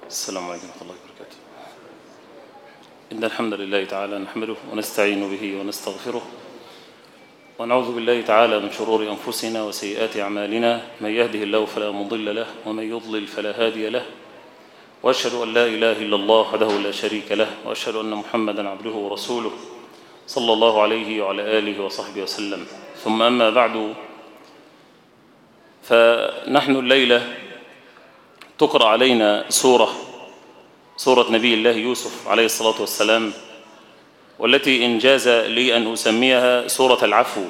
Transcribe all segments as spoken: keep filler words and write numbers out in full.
السلام عليكم ورحمة الله وبركاته. إن الحمد لله تعالى نحمده ونستعين به ونستغفره ونعوذ بالله تعالى من شرور أنفسنا وسيئات أعمالنا، من يهده الله فلا مضل له ومن يضلل فلا هادي له، وأشهد أن لا إله إلا الله وحده لا شريك له، وأشهد أن محمدا عبده ورسوله صلى الله عليه وعلى آله وصحبه وسلم. ثم أما بعد، فنحن الليلة تقرأ علينا سورة سورة نبي الله يوسف عليه الصلاة والسلام، والتي إن جاز لي أن أسميها سورة العفو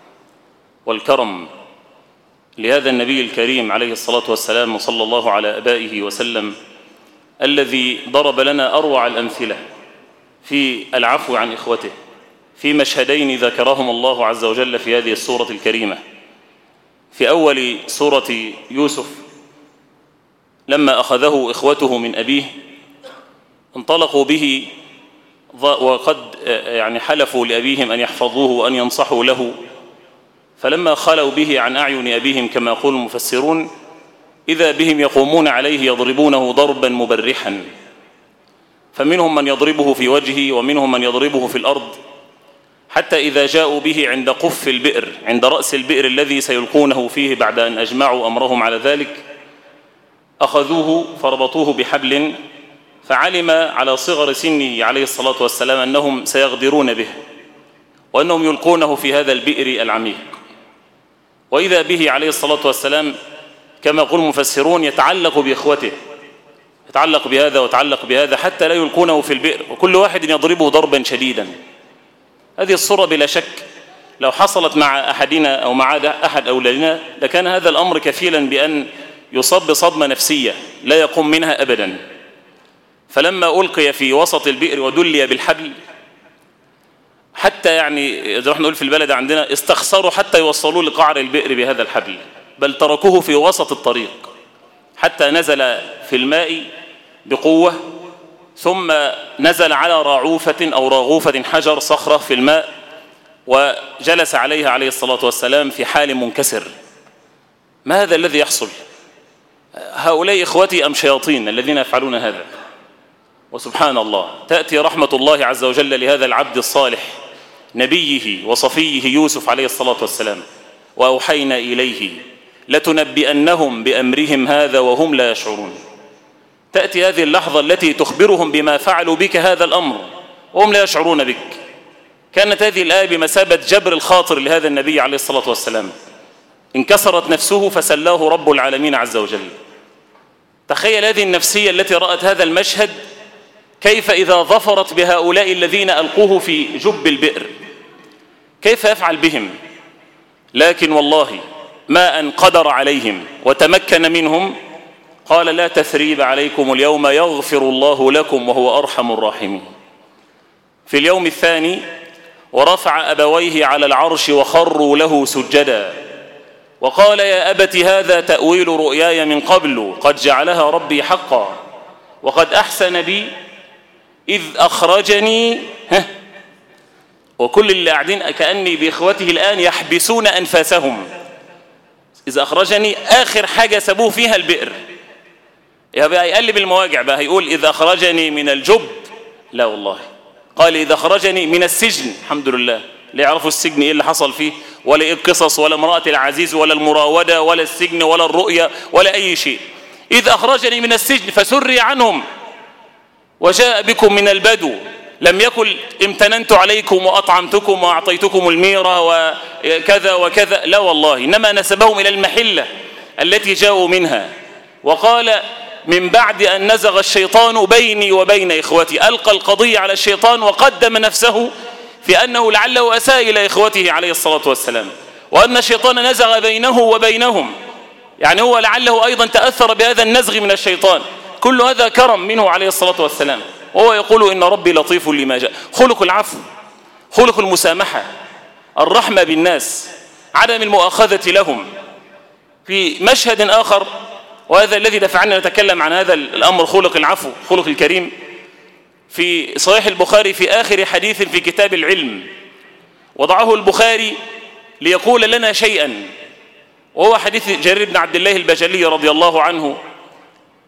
والكرم لهذا النبي الكريم عليه الصلاة والسلام، وصلى الله على آبائه وسلم، الذي ضرب لنا أروع الأمثلة في العفو عن إخوته في مشهدين ذكرهم الله عز وجل في هذه السورة الكريمة. في أول سورة يوسف لما أخذه إخوته من أبيه انطلقوا به وقد يعني حلفوا لأبيهم أن يحفظوه وأن ينصحوا له، فلما خلوا به عن أعين أبيهم كما يقول المفسرون إذا بهم يقومون عليه يضربونه ضربا مبرحا، فمنهم من يضربه في وجهه ومنهم من يضربه في الأرض، حتى إذا جاءوا به عند قف البئر، عند رأس البئر الذي سيلقونه فيه بعد أن أجمعوا أمرهم على ذلك، أخذوه فربطوه بحبل، فعلم على صغر سنه عليه الصلاة والسلام أنهم سيغدرون به وأنهم يلقونه في هذا البئر العميق. وإذا به عليه الصلاة والسلام كما يقول المفسرون يتعلق بإخوته، يتعلق بهذا ويتعلق بهذا حتى لا يلقونه في البئر، وكل واحد يضربه ضربا شديدا. هذه الصورة بلا شك لو حصلت مع أحدنا أو مع أحد أولادنا لكان هذا الأمر كفيلا بأن يصاب بصدمة نفسية لا يقوم منها أبدا. فلما ألقي في وسط البئر ودلي بالحبل، حتى يعني زي ما نقول في البلد عندنا استخسروا حتى يوصلوا لقعر البئر بهذا الحبل، بل تركوه في وسط الطريق حتى نزل في الماء بقوة، ثم نزل على راعوفة أو راغوفة حجر صخرة في الماء وجلس عليها عليه الصلاة والسلام في حال منكسر. ما هذا الذي يحصل؟ هؤلاء إخوتي أم شياطين الذين يفعلون هذا؟ وسبحان الله تأتي رحمة الله عز وجل لهذا العبد الصالح نبيه وصفيه يوسف عليه الصلاة والسلام: وأوحينا إليه لتنبئنهم بأمرهم هذا وهم لا يشعرون. تأتي هذه اللحظة التي تخبرهم بما فعلوا بك هذا الأمر وهم لا يشعرون بك. كانت هذه الآية بمثابة جبر الخاطر لهذا النبي عليه الصلاة والسلام، انكسرت نفسه فسلاه رب العالمين عز وجل. تخيل هذه النفسية التي رأت هذا المشهد، كيف إذا ظفرت بهؤلاء الذين ألقوه في جب البئر كيف يفعل بهم؟ لكن والله ما أن قدر عليهم وتمكن منهم قال: لا تثريب عليكم اليوم يغفر الله لكم وهو أرحم الراحمين. في اليوم الثاني ورفع أبويه على العرش وخروا له سجدا وقال: يا أبت هذا تأويل رؤياي من قبل قد جعلها ربي حقا وقد أحسن بي إذ أخرجني. ها وكل اللي قاعدين كأني بإخوته الآن يحبسون أنفاسهم. إذ أخرجني آخر حاجة سابوه فيها البئر. يبقى يقلب المواجع بقى، هيقول إذ أخرجني من الجب؟ لا والله، قال إذ أخرجني من السجن. الحمد لله، لا يعرفوا السجن إيه اللي حصل فيه، ولا إيه القصص، ولا امرأة العزيز، ولا المراودة، ولا السجن، ولا الرؤية، ولا أي شيء. إذ أخرجني من السجن فسري عنهم وجاء بكم من البدو لم يكن امتننت عليكم وأطعمتكم وأعطيتكم الميرة وكذا وكذا، لا والله، إنما نسبهم إلى المحلة التي جاءوا منها. وقال: من بعد أن نزغ الشيطان بيني وبين إخوتي. ألقى القضية على الشيطان وقدم نفسه في أنه لعله أساء إلى إخوته عليه الصلاة والسلام، وأن الشيطان نزغ بينه وبينهم، يعني هو لعله أيضا تأثر بهذا النزغ من الشيطان. كل هذا كرم منه عليه الصلاة والسلام، وهو يقول: إن ربي لطيف لما جاء. خلق العفو، خلق المسامحة، الرحمة بالناس، عدم المؤاخذة لهم. في مشهد آخر، وهذا الذي دفعنا نتكلم عن هذا الأمر، خلق العفو، خلق الكريم، في صحيح البخاري في آخر حديث في كتاب العلم، وضعه البخاري ليقول لنا شيئا، وهو حديث جرير بن عبد الله البجلي رضي الله عنه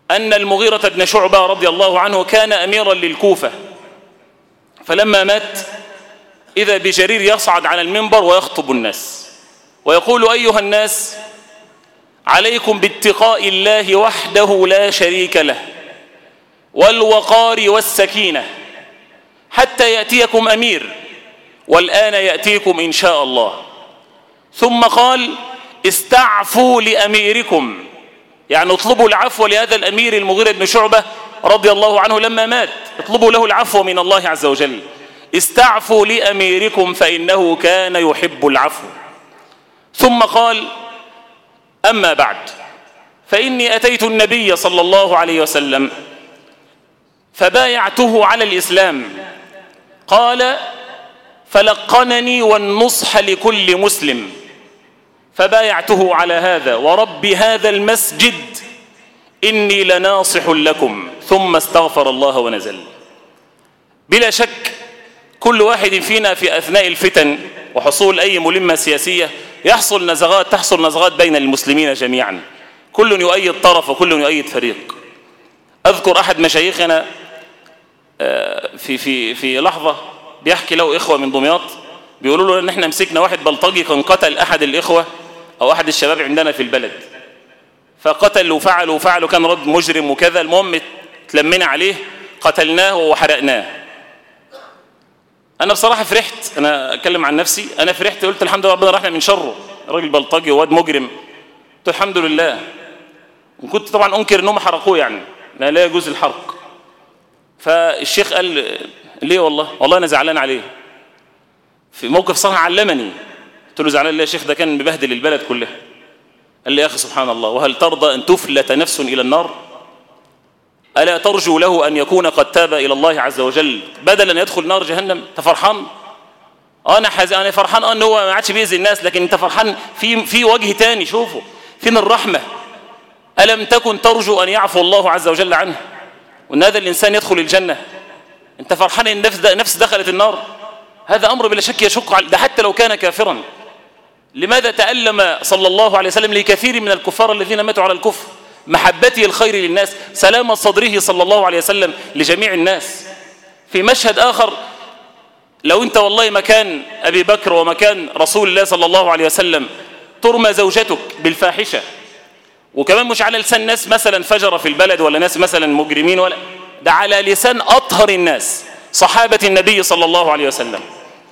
أن المغيرة بن شعبة رضي الله عنه كان أميرا للكوفة، فلما مات إذا بجرير يصعد على المنبر ويخطب الناس ويقول: أيها الناس، عليكم باتقاء الله وحده لا شريك له والوقار والسكينة حتى يأتيكم أمير، والآن يأتيكم إن شاء الله. ثم قال: استعفوا لأميركم، يعني اطلبوا العفو لهذا الأمير المغيرة بن شعبة رضي الله عنه لما مات، اطلبوا له العفو من الله عز وجل. استعفوا لأميركم فإنه كان يحب العفو. ثم قال: أما بعد، فإني أتيت النبي صلى الله عليه وسلم فبايعته على الإسلام. قال: فلقنني والنصح لكل مسلم، فبايعته على هذا ورب هذا المسجد إني لناصح لكم. ثم استغفر الله ونزل. بلا شك كل واحد فينا في أثناء الفتن وحصول أي ملمة سياسية يحصل نزغات تحصل نزغات بين المسلمين جميعا، كل يؤيد طرف وكل يؤيد فريق. أذكر أحد مشايخنا في في في لحظة بيحكي له إخوة من دمياط، بيقولوا له إن إحنا مسكنا واحد بلطجي كان قتل أحد الإخوة أو أحد الشباب عندنا في البلد، فقتل وفعل وفعل وكان رد مجرم وكذا. المهم تلمنا عليه قتلناه وحرقناه. أنا بصراحة فرحت، أنا أتكلم عن نفسي، أنا فرحت قلت الحمد لله ربنا رحمنا من شره، راجل بلطجي وواد مجرم، قلت الحمد لله. وكنت طبعا أنكر إنهم حرقوه، يعني لا لا يجوز الحرق. فالشيخ قال ليه؟ والله والله أنا زعلان عليه، في موقف صراحة علمني. قلت له زعلان ليه يا شيخ؟ ده كان مبهدل البلد كلها. قال لي يا أخي سبحان الله، وهل ترضى أن تفلت نفس إلى النار؟ ألا ترجو له أن يكون قد تاب إلى الله عز وجل بدل أن يدخل نار جهنم؟ أنت فرحان؟ أنا حز... أنا فرحان أنه هو ما عادش بيأذي الناس، لكن أنت فرحان في في وجه تاني. شوفوا فين الرحمة. ألم تكن ترجو أن يعفو الله عز وجل عنه وأن هذا الإنسان يدخل الجنة؟ أنت فرحان أن النفس نفس دخلت النار؟ هذا أمر بلا شك يشق على ده حتى لو كان كافرا. لماذا تألم صلى الله عليه وسلم لكثير من الكفار الذين ماتوا على الكفر؟ محبته الخير للناس، سلامة صدره صلى الله عليه وسلم لجميع الناس. في مشهد آخر، لو أنت والله مكان أبي بكر ومكان رسول الله صلى الله عليه وسلم ترمى زوجتك بالفاحشة، وكمان مش على لسان ناس مثلا فجر في البلد ولا ناس مثلا مجرمين، ولا ده على لسان أطهر الناس صحابة النبي صلى الله عليه وسلم،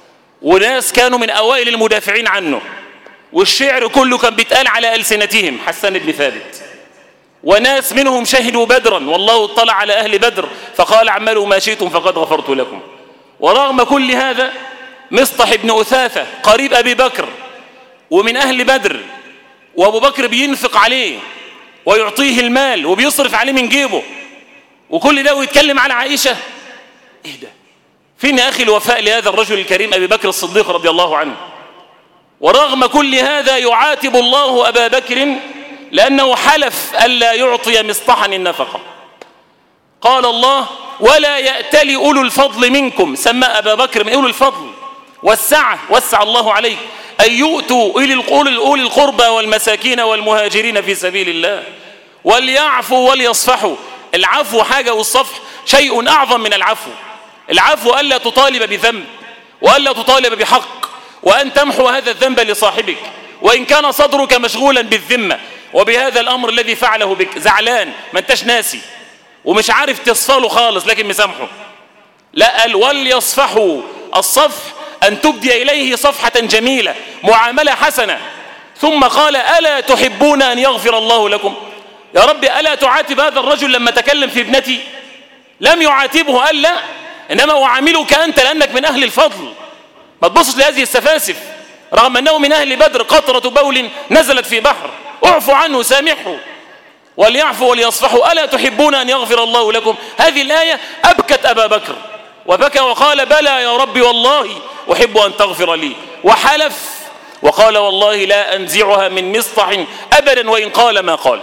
وناس كانوا من أوائل المدافعين عنه، والشعر كله كان بيتقال على ألسنتهم، حسان بن ثابت، وناس منهم شهدوا بدرا والله اطلع على أهل بدر فقال اعملوا ما شئتم فقد غفرت لكم. ورغم كل هذا مصطح بن أثاثة قريب أبي بكر ومن أهل بدر، وأبو بكر بينفق عليه ويعطيه المال وبيصرف عليه من جيبه، وكل ده ويتكلم على عائشة. إيه ده؟ فين يا أخي الوفاء لهذا الرجل الكريم أبي بكر الصديق رضي الله عنه؟ ورغم كل هذا يعاتب الله أبا بكر لأنه حلف ألا يعطي مصطحا النفقة. قال الله: ولا يأتل أولو الفضل منكم، سمى أبا بكر من أولو الفضل والسعة، وسع الله عليك، أن يؤتوا أولي القربى والمساكين والمهاجرين في سبيل الله وليعفوا وليصفحوا. العفو حاجة والصفح شيء أعظم من العفو. العفو ألا تطالب بذنب وألا تطالب بحق، وأن تمحو هذا الذنب لصاحبك وإن كان صدرك مشغولا بالذمة وبهذا الأمر الذي فعله بك، زعلان ما انتش ناسي ومش عارف تصفله خالص لكن مسامحه. لا، قال وليصفحوا. الصفح أن تبدي إليه صفحة جميلة، معاملة حسنة. ثم قال: ألا تحبون أن يغفر الله لكم؟ يا رب ألا تعاتب هذا الرجل لما تكلم في ابنتي؟ لم يعاتبه، قال لا، إنما أعاملك أنت لأنك من أهل الفضل. ما تبصش لهذه السفاسف، رغم أنه من أهل بدر قطرة بول نزلت في بحر، اعفوا عنه سامحه. وليعفوا وليصفحوا ألا تحبون أن يغفر الله لكم؟ هذه الآية أبكت أبا بكر وبكى وقال: بلى يا ربي والله أحب أن تغفر لي، وحلف وقال: والله لا أنزعها من مصطح أبدا وإن قال ما قال.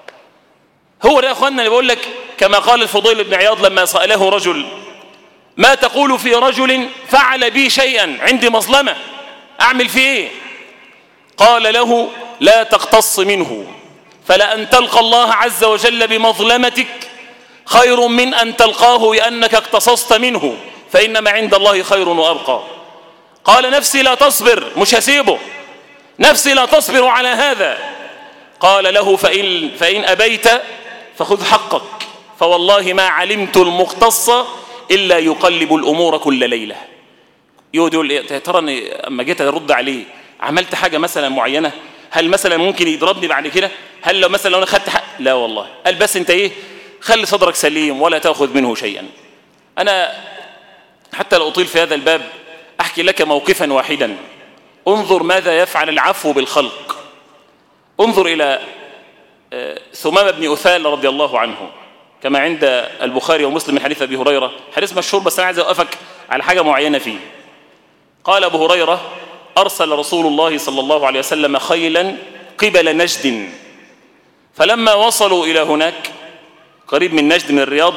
هو ده يا أخوانا اللي بقول لك، كما قال الفضيل بن عياض لما سأله رجل: ما تقول في رجل فعل بي شيئا عندي مظلمة أعمل فيه إيه؟ قال له: لا تقتص منه، فلأن تلقى الله عز وجل بمظلمتك خير من أن تلقاه لأنك اقتصصت منه، فإنما عند الله خير وأبقى. قال نفسي لا تصبر، مش هسيبه، نفسي لا تصبر على هذا. قال له فإن, فإن أبيت فخذ حقك، فوالله ما علمت المختص إلا يقلب الأمور كل ليلة. يقول يا ترى أما جيت أرد عليه عملت حاجة مثلا معينة؟ هل مثلا ممكن يضربني بعد كده؟ هل لو مثلا لو أنا خدت حق؟ لا والله. قال بس أنت إيه، خلي صدرك سليم ولا تأخذ منه شيئا. أنا حتى لا أطيل في هذا الباب أحكي لك موقفا واحدا. انظر ماذا يفعل العفو بالخلق. انظر إلى ثمامة بن أثال رضي الله عنه، كما عند البخاري ومسلم من حديث أبي هريرة، حديث مشهور بس أنا عايز أوقفك على حاجة معينة فيه. قال أبو هريرة أرسل رسول الله صلى الله عليه وسلم خيلا قبل نجد، فلما وصلوا إلى هناك قريب من نجد من الرياض،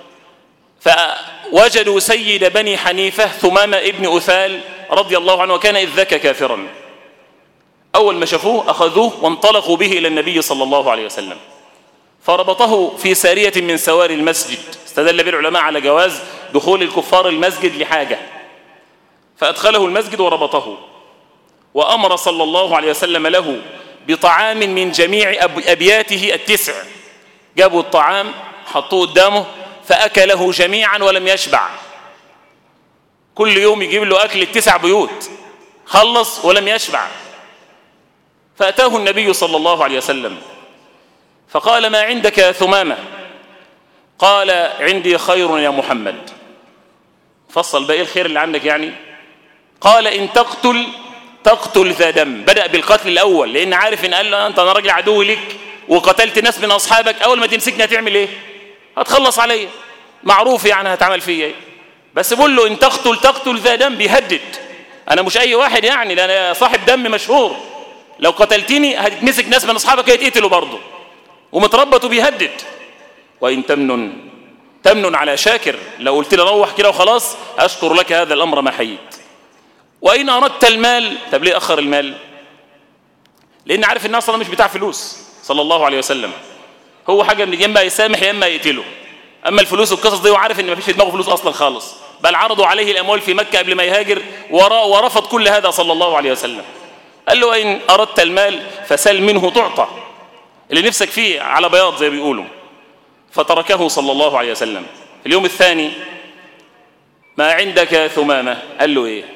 فوجدوا سيد بني حنيفة ثمامة ابن أثال رضي الله عنه، وكان إذ ذاك كافرا. أول ما شافوه أخذوه وانطلقوا به إلى النبي صلى الله عليه وسلم، فربطه في سارية من سواري المسجد. استدل به العلماء على جواز دخول الكفار المسجد لحاجة، فأدخله المسجد وربطه، وأمر صلى الله عليه وسلم له بطعام من جميع أبياته التسع. جابوا الطعام حطوه قدامه فأكله جميعا ولم يشبع. كل يوم يجيب له أكل التسع بيوت، خلص ولم يشبع. فأتاه النبي صلى الله عليه وسلم فقال ما عندك يا ثمامة؟ قال عندي خير يا محمد. فصل بقى الخير اللي عندك يعني؟ قال إن تقتل تقتل ذا دم. بدأ بالقتل الأول لأن عارف إن قال له أنت أنا راجل عدو لك وقتلت ناس من أصحابك، أول ما تمسكني هتعمل إيه؟ هتخلص عليا، معروف يعني هتعمل فيا إيه. بس بقول له إن تقتل تقتل ذا دم، بيهدد. أنا مش أي واحد يعني، ده أنا صاحب دم مشهور، لو قتلتني هتتمسك ناس من أصحابك هيتقتلوا برضه، ومتربط وبيهدد. وإن تمنن تمنن على شاكر، لو قلت لي روح كده وخلاص أشكر لك هذا الأمر ما حييت. وإن أردت المال، طب ليه أخر المال؟ لأن عارف الناس صلى مش بتاع فلوس صلى الله عليه وسلم، هو حاجة من يا يسامح يا إما يقتله. أما الفلوس والقصص دي وعارف إن ما فيش في دماغه فلوس أصلا خالص، بل عرضوا عليه الأموال في مكة قبل ما يهاجر ورفض كل هذا صلى الله عليه وسلم. قال له إن أردت المال فسل منه تعطى، اللي نفسك فيه على بياض زي بيقولوا. فتركه صلى الله عليه وسلم. في اليوم الثاني ما عندك ثمامة؟ قال له إيه؟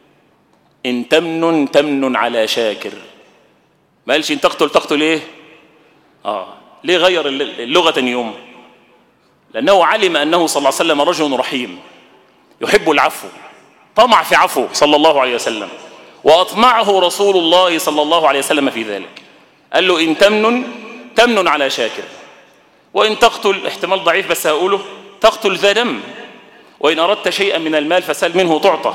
إن تمنن تمنن على شاكر. ما قالش إن تقتل تقتل إيه؟ آه ليه غير اللغة تاني يوم؟ لأنه علم أنه صلى الله عليه وسلم رجل رحيم يحب العفو، طمع في عفو صلى الله عليه وسلم، وأطمعه رسول الله صلى الله عليه وسلم في ذلك. قال له إن تمنن تمنن على شاكر، وإن تقتل احتمال ضعيف بس هقوله تقتل ذا دم، وإن أردت شيئا من المال فسل منه تعطى.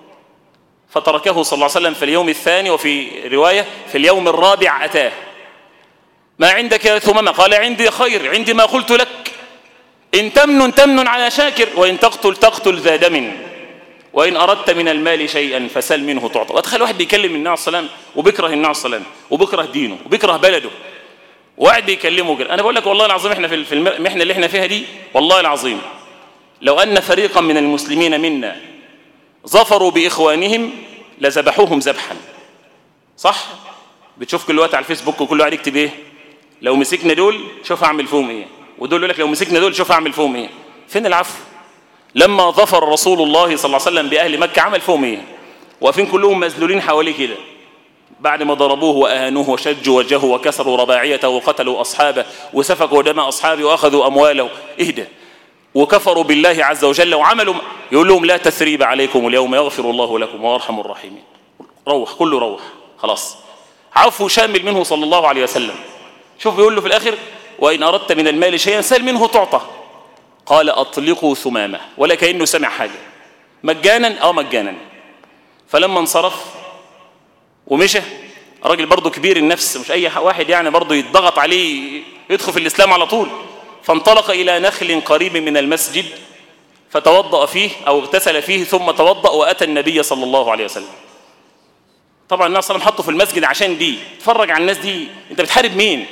فتركه صلى الله عليه وسلم في اليوم الثاني، وفي رواية في اليوم الرابع أتاه. ما عندك يا ثمامة؟ قال عندي خير، عندي ما قلت لك. إن تمنن تمنن على شاكر، وإن تقتل تقتل ذا دم، وإن أردت من المال شيئا فسل منه تعطى. وأتخيل واحد بيكلم النبي عليه الصلاة والسلام وبيكره النبي عليه الصلاة والسلام وبيكره دينه وبيكره بلده، وقاعد بيكلمه كده. أنا بقول لك والله العظيم إحنا في المحنة اللي إحنا فيها دي، والله العظيم لو أن فريقا من المسلمين منا ظفروا بإخوانهم لذبحوهم ذبحا. صح؟ بتشوف كل وقت على الفيسبوك وكل واحد يكتب إيه؟ لو مسكنا دول شوف أعمل فيهم إيه، ودول يقول لك لو مسكنا دول شوف أعمل فيهم إيه. فين العفو؟ لما ظفر رسول الله صلى الله عليه وسلم بأهل مكة عمل فيهم إيه؟ واقفين كلهم مذلولين حواليه كده، بعد ما ضربوه وأهانوه وشجوا وجهه وكسروا رباعيته وقتلوا أصحابه وسفكوا دماء أصحابه وأخذوا أمواله. إهدى وكفروا بالله عز وجل وعملوا. يقول لهم لا تثريب عليكم اليوم يغفر الله لكم ويرحم الراحمين. روح كله روح خلاص، عفو شامل منه صلى الله عليه وسلم. شوف بيقول له في الآخر وإن أردت من المال شيئا سل منه تعطى. قال أطلقوا ثمامة، ولا كأنه سمع حاجة. مجانا أو مجانا. فلما انصرف ومشى، راجل برضه كبير النفس، مش أي واحد يعني برضه يتضغط عليه يدخل في الإسلام على طول. فانطلق إلى نخل قريب من المسجد فتوضأ فيه أو اغتسل فيه، ثم توضأ وأتى النبي صلى الله عليه وسلم. طبعا النبي صلى الله عليه وسلم حطه في المسجد عشان دي تفرج على الناس دي، أنت بتحارب مين؟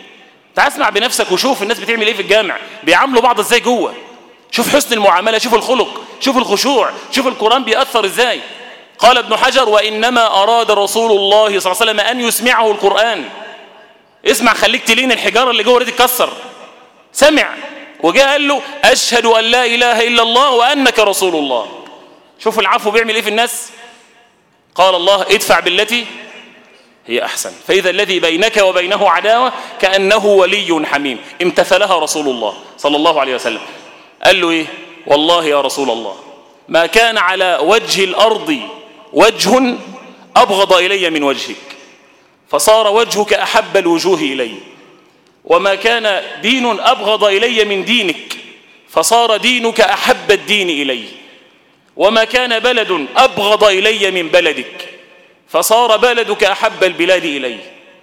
تعال اسمع بنفسك وشوف الناس بتعمل ايه في الجامع، بيعاملوا بعض ازاي جوه. شوف حسن المعاملة، شوف الخلق، شوف الخشوع، شوف القرآن بيأثر ازاي. قال ابن حجر: وإنما أراد رسول الله صلى الله عليه وسلم أن يسمعه القرآن. اسمع، خليك تلين الحجارة اللي جوه دي تتكسر. سمع وجاء قال له: أشهد أن لا إله إلا الله وأنك رسول الله. شوف العفو بيعمل ايه في الناس. قال الله: ادفع بالتي هي أحسن فإذا الذي بينك وبينه عداوة كأنه ولي حميم. امتثلها رسول الله صلى الله عليه وسلم. قال له ايه؟ والله يا رسول الله ما كان على وجه الأرض وجه أبغض إلي من وجهك، فصار وجهك أحب الوجوه إلي، وما كان دين أبغض إلي من دينك، فصار دينك أحب الدين إلي، وما كان بلد أبغض إلي من بلدك، فصار بلدك أحب البلاد إلي.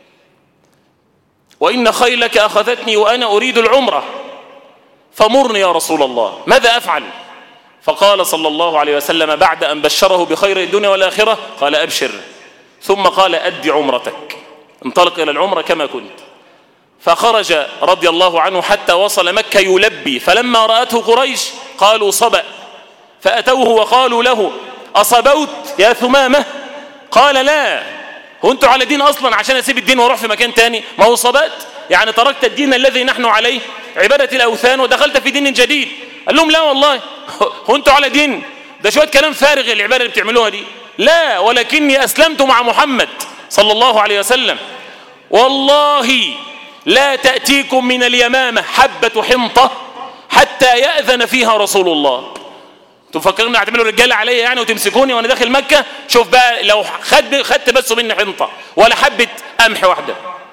وإن خيلك أخذتني وأنا أريد العمرة، فمرني يا رسول الله ماذا أفعل؟ فقال صلى الله عليه وسلم بعد أن بشره بخير الدنيا والآخرة قال: أبشر. ثم قال: أد عمرتك، انطلق إلى العمرة كما كنت. فخرج رضي الله عنه حتى وصل مكة يلبي، فلما رأته قريش قالوا: صبأ، فأتوه وقالوا له: أصبوت يا ثمامة؟ قال: لا. هو أنتوا على دين أصلا عشان أسيب الدين وأروح في مكان تاني؟ ما هو صبأت يعني تركت الدين الذي نحن عليه عبادة الأوثان ودخلت في دين جديد. قال لهم: لا والله، هو أنتوا على دين؟ ده شوية كلام فارغ العبادة اللي بتعملوها دي. لا، ولكني أسلمت مع محمد صلى الله عليه وسلم. والله لا تأتيكم من اليمامة حبة حنطة حتى يأذن فيها رسول الله. انتوا مفكرين هتعملوا رجاله عليا يعني وتمسكوني وانا داخل مكة؟ شوف بقى لو خد خدت بس مني حنطة ولا حبة قمح واحدة.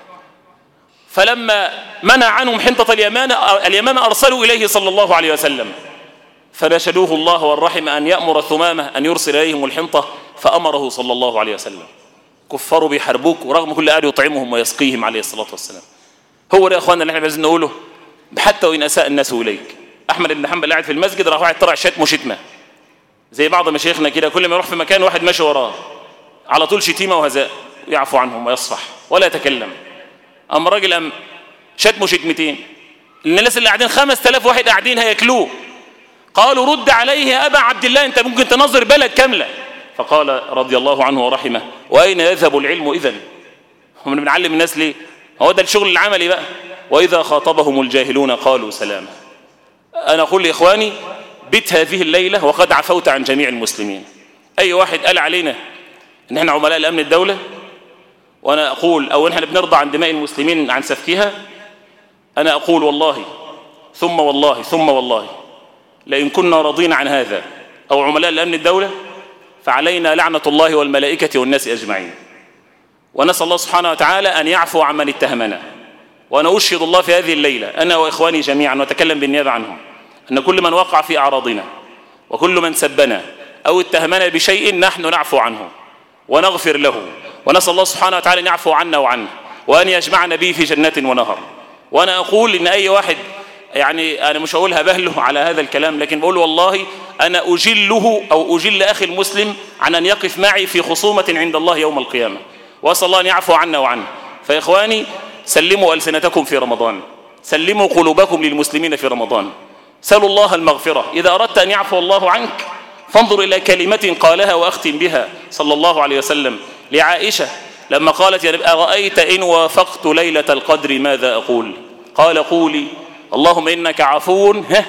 فلما منع عنهم حنطة اليمامة اليمامة أرسلوا إليه صلى الله عليه وسلم، فناشدوه الله والرحم أن يأمر ثمامة أن يرسل إليهم الحنطة، فأمره صلى الله عليه وسلم. كفروا بيحاربوك ورغم كل قال يطعمهم ويسقيهم عليه الصلاة والسلام. هو ده يا اخوانا اللي احنا عايزين نقوله، حتى وإن أساء الناس إليك. أحمد بن حنبل قاعد في المسجد، راح واحد طلع شتمه شتمة زي بعض مشايخنا كده، كل ما يروح في مكان واحد ماشي وراه على طول شتيمة وهزاء، يعفو عنهم ويصفح ولا يتكلم. أما راجل أم شتمه شتمتين، الناس اللي قاعدين خمس آلاف واحد قاعدين هياكلوه. قالوا: رد عليه يا أبا عبد الله، أنت ممكن تنظر بلد كاملة. فقال رضي الله عنه ورحمه: وأين يذهب العلم إذن؟ هم بنعلم الناس ليه؟ هو ده الشغل العملي بقى. وإذا خاطبهم الجاهلون قالوا سلاما. أنا أقول لإخواني بيت هذه الليلة وقد عفوت عن جميع المسلمين. أي واحد قال علينا إن احنا عملاء الأمن الدولة، وأنا أقول أو إحنا بنرضى عن دماء المسلمين عن سفكها، أنا أقول والله ثم والله ثم والله لئن كنا راضين عن هذا أو عملاء الأمن الدولة فعلينا لعنة الله والملائكة والناس أجمعين. ونسأل الله سبحانه وتعالى أن يعفو عمن اتهمنا. وأنا أشهد الله في هذه الليلة أنا وإخواني جميعا وأتكلم بالنيابة عنهم أن كل من وقع في أعراضنا وكل من سبنا أو اتهمنا بشيء نحن نعفو عنه ونغفر له، ونسأل الله سبحانه وتعالى أن يعفو عنا وعنه وأن يجمعنا به في جنات ونهر. وأنا أقول إن أي واحد، يعني أنا مش هقولها بهله على هذا الكلام، لكن بقول والله أنا أجله أو أجل أخي المسلم عن أن يقف معي في خصومة عند الله يوم القيامة، وأسأل الله أن يعفو عنا وعنه. فإخواني سلموا ألسنتكم في رمضان، سلموا قلوبكم للمسلمين في رمضان، سلوا الله المغفرة. إذا أردت أن يعفو الله عنك فانظر إلى كلمة قالها وأختم بها صلى الله عليه وسلم لعائشة لما قالت: يا نبي أرأيت إن وافقت ليلة القدر ماذا أقول؟ قال: قولي اللهم إنك عفو ها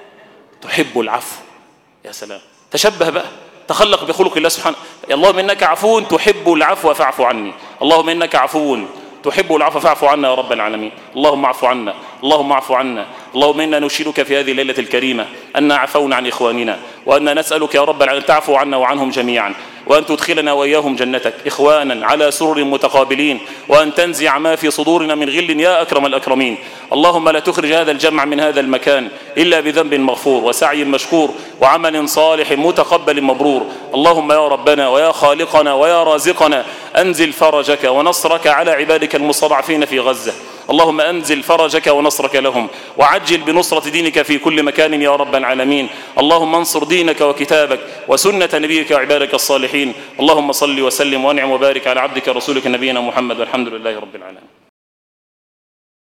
تحب العفو. يا سلام، تشبه بقى، تخلق بخلق الله سبحانه. اللهم إنك عفو تحب العفو فاعف عني. اللهم إنك عفو تحب العفو فاعف عنا يا رب العالمين. اللهم اعف عنا، اللهم اعف عنا. اللهم إنا نشهدك في هذه الليلة الكريمة أن عفونا عن إخواننا، وأن نسألك يا رب العالمين أن تعفو عنا وعنهم جميعا، وأن تدخلنا وإياهم جنتك إخوانا على سرر متقابلين، وأن تنزع ما في صدورنا من غل يا أكرم الأكرمين. اللهم لا تخرج هذا الجمع من هذا المكان إلا بذنب مغفور وسعي مشكور وعمل صالح متقبل مبرور. اللهم يا ربنا ويا خالقنا ويا رازقنا أنزل فرجك ونصرك على عبادك المستضعفين في غزة. اللهم أنزل فرجك ونصرك لهم، وعجل بنصرة دينك في كل مكان يا رب العالمين. اللهم انصر دينك وكتابك وسنة نبيك وعبادك الصالحين. اللهم صل وسلم وانعم وبارك على عبدك رسولك نبينا محمد، والحمد لله رب العالمين.